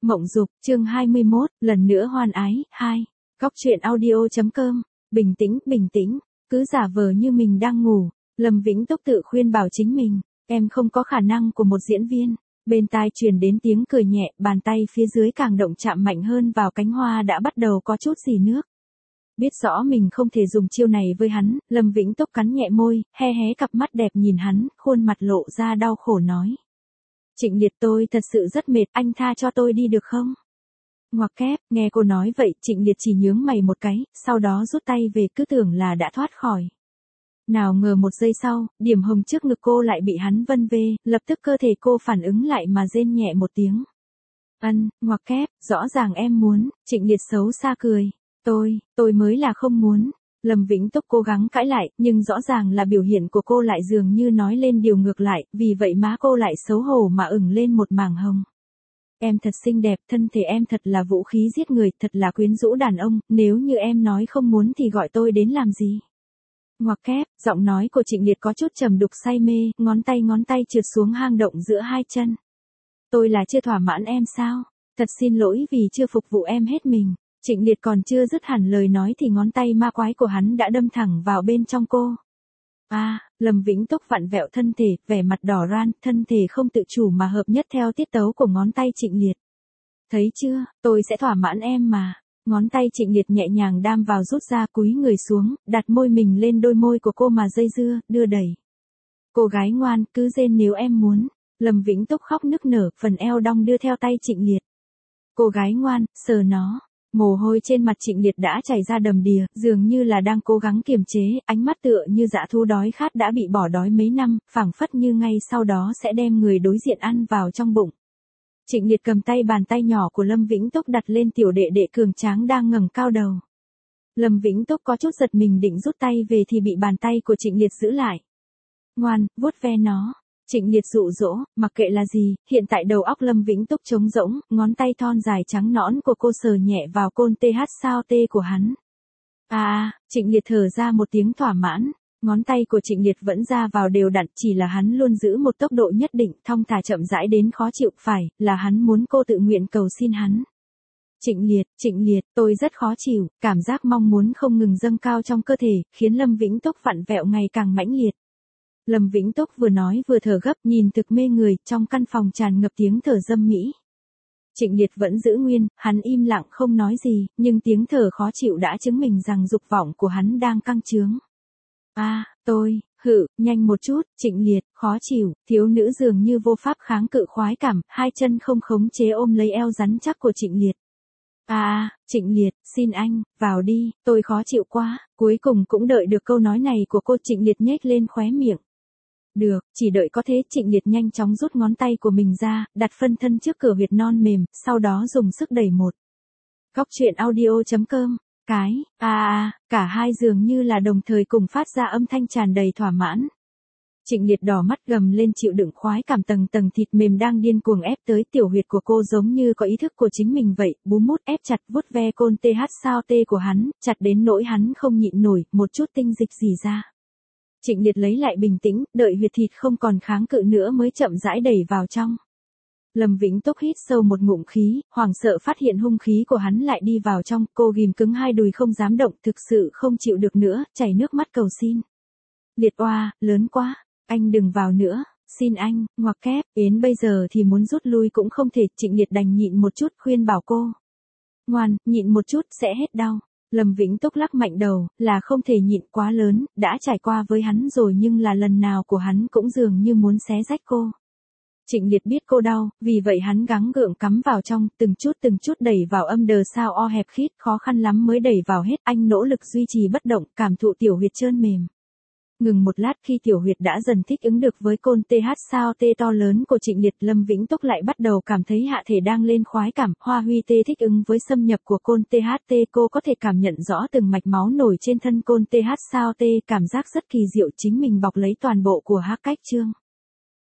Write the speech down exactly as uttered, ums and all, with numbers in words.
Mộng Dục, chương hai mươi mốt, lần nữa hoan ái, hai. Góc truyện audio.com, bình tĩnh, bình tĩnh, cứ giả vờ như mình đang ngủ, Lâm Vĩnh Tốc tự khuyên bảo chính mình, em không có khả năng của một diễn viên. Bên tai truyền đến tiếng cười nhẹ, bàn tay phía dưới càng động chạm mạnh hơn vào cánh hoa đã bắt đầu có chút rỉ nước. Biết rõ mình không thể dùng chiêu này với hắn, Lâm Vĩnh Tốc cắn nhẹ môi, he hé cặp mắt đẹp nhìn hắn, khuôn mặt lộ ra đau khổ nói. Trịnh Liệt, tôi thật sự rất mệt, anh tha cho tôi đi được không? Ngoặc kép, nghe cô nói vậy, Trịnh Liệt chỉ nhướng mày một cái, sau đó rút tay về, cứ tưởng là đã thoát khỏi. Nào ngờ một giây sau, điểm hồng trước ngực cô lại bị hắn vân vê, lập tức cơ thể cô phản ứng lại mà rên nhẹ một tiếng. Ân, ngoặc kép, rõ ràng em muốn, Trịnh Liệt xấu xa cười. Tôi, tôi mới là không muốn. Lâm Vĩnh Tốc cố gắng cãi lại, nhưng rõ ràng là biểu hiện của cô lại dường như nói lên điều ngược lại, vì vậy má cô lại xấu hổ mà ửng lên một mảng hồng. Em thật xinh đẹp, thân thể em thật là vũ khí giết người, thật là quyến rũ đàn ông, nếu như em nói không muốn thì gọi tôi đến làm gì? Ngoặc kép, giọng nói của Trịnh Liệt có chút trầm đục say mê, ngón tay ngón tay trượt xuống hang động giữa hai chân. Tôi là chưa thỏa mãn em sao? Thật xin lỗi vì chưa phục vụ em hết mình. Trịnh Liệt còn chưa dứt hẳn lời nói thì ngón tay ma quái của hắn đã đâm thẳng vào bên trong cô. A, à, Lâm Vĩnh Tốc vặn vẹo thân thể, vẻ mặt đỏ ran, thân thể không tự chủ mà hợp nhất theo tiết tấu của ngón tay Trịnh Liệt. Thấy chưa, tôi sẽ thỏa mãn em mà. Ngón tay Trịnh Liệt nhẹ nhàng đam vào rút ra, cúi người xuống, đặt môi mình lên đôi môi của cô mà dây dưa, đưa đẩy. Cô gái ngoan, cứ rên nếu em muốn. Lâm Vĩnh Tốc khóc nức nở, phần eo đong đưa theo tay Trịnh Liệt. Cô gái ngoan, sờ nó. Mồ hôi trên mặt Trịnh Liệt đã chảy ra đầm đìa, dường như là đang cố gắng kiềm chế, ánh mắt tựa như dã thú đói khát đã bị bỏ đói mấy năm, phảng phất như ngay sau đó sẽ đem người đối diện ăn vào trong bụng. Trịnh Liệt cầm tay bàn tay nhỏ của Lâm Vĩnh Tốc đặt lên tiểu đệ đệ cường tráng đang ngẩng cao đầu. Lâm Vĩnh Tốc có chút giật mình định rút tay về thì bị bàn tay của Trịnh Liệt giữ lại. Ngoan, vuốt ve nó. Trịnh Liệt dụ dỗ, mặc kệ là gì, hiện tại đầu óc Lâm Vĩnh Tốc trống rỗng, ngón tay thon dài trắng nõn của cô sờ nhẹ vào côn th sao tê của hắn. À, Trịnh Liệt thở ra một tiếng thỏa mãn, ngón tay của Trịnh Liệt vẫn ra vào đều đặn, chỉ là hắn luôn giữ một tốc độ nhất định, thong thả chậm rãi đến khó chịu, phải, là hắn muốn cô tự nguyện cầu xin hắn. Trịnh Liệt, Trịnh Liệt, tôi rất khó chịu, cảm giác mong muốn không ngừng dâng cao trong cơ thể, khiến Lâm Vĩnh Tốc vặn vẹo ngày càng mãnh liệt. Lâm Vĩnh Tốc vừa nói vừa thở gấp, nhìn thực mê người, trong căn phòng tràn ngập tiếng thở dâm mỹ. Trịnh Liệt vẫn giữ nguyên, hắn im lặng không nói gì, nhưng tiếng thở khó chịu đã chứng minh rằng dục vọng của hắn đang căng trướng. A, à, tôi, hự, nhanh một chút, Trịnh Liệt, khó chịu, thiếu nữ dường như vô pháp kháng cự khoái cảm, hai chân không khống chế ôm lấy eo rắn chắc của Trịnh Liệt. À, à, Trịnh Liệt, xin anh, vào đi, tôi khó chịu quá, cuối cùng cũng đợi được câu nói này của cô. Trịnh Liệt nhếch lên khóe miệng. Được, chỉ đợi có thế. Trịnh Liệt nhanh chóng rút ngón tay của mình ra, đặt phân thân trước cửa huyệt non mềm, sau đó dùng sức đẩy một. Góc truyện audio.com, cái, a a, cả hai dường như là đồng thời cùng phát ra âm thanh tràn đầy thỏa mãn. Trịnh Liệt đỏ mắt gầm lên chịu đựng khoái cảm, tầng tầng thịt mềm đang điên cuồng ép tới tiểu huyệt của cô giống như có ý thức của chính mình vậy, bú mút ép chặt vuốt ve côn th sao tê của hắn, chặt đến nỗi hắn không nhịn nổi, một chút tinh dịch rỉ ra. Trịnh Liệt lấy lại bình tĩnh, đợi huyệt thịt không còn kháng cự nữa mới chậm rãi đẩy vào trong. Lâm Vĩnh Tốc hít sâu một ngụm khí, hoảng sợ phát hiện hung khí của hắn lại đi vào trong, cô ghim cứng hai đùi không dám động, thực sự không chịu được nữa, chảy nước mắt cầu xin. Liệt oa, lớn quá, anh đừng vào nữa, xin anh, ngoặc kép, Yến bây giờ thì muốn rút lui cũng không thể. Trịnh Liệt đành nhịn một chút, khuyên bảo cô. Ngoan, nhịn một chút, sẽ hết đau. Lâm Vĩnh Tốc lắc mạnh đầu, là không thể nhịn quá lớn, đã trải qua với hắn rồi nhưng là lần nào của hắn cũng dường như muốn xé rách cô. Trịnh Liệt biết cô đau, vì vậy hắn gắng gượng cắm vào trong, từng chút từng chút đẩy vào âm đờ sao o hẹp khít, khó khăn lắm mới đẩy vào hết. Anh nỗ lực duy trì bất động, cảm thụ tiểu huyệt trơn mềm. Ngừng một lát, khi tiểu huyệt đã dần thích ứng được với côn th sao tê to lớn của Trịnh Liệt, Lâm Vĩnh Tốc lại bắt đầu cảm thấy hạ thể đang lên khoái cảm, hoa huy tê thích ứng với xâm nhập của côn tê hát tê, cô có thể cảm nhận rõ từng mạch máu nổi trên thân côn th sao tê, cảm giác rất kỳ diệu, chính mình bọc lấy toàn bộ của hắc cách trương.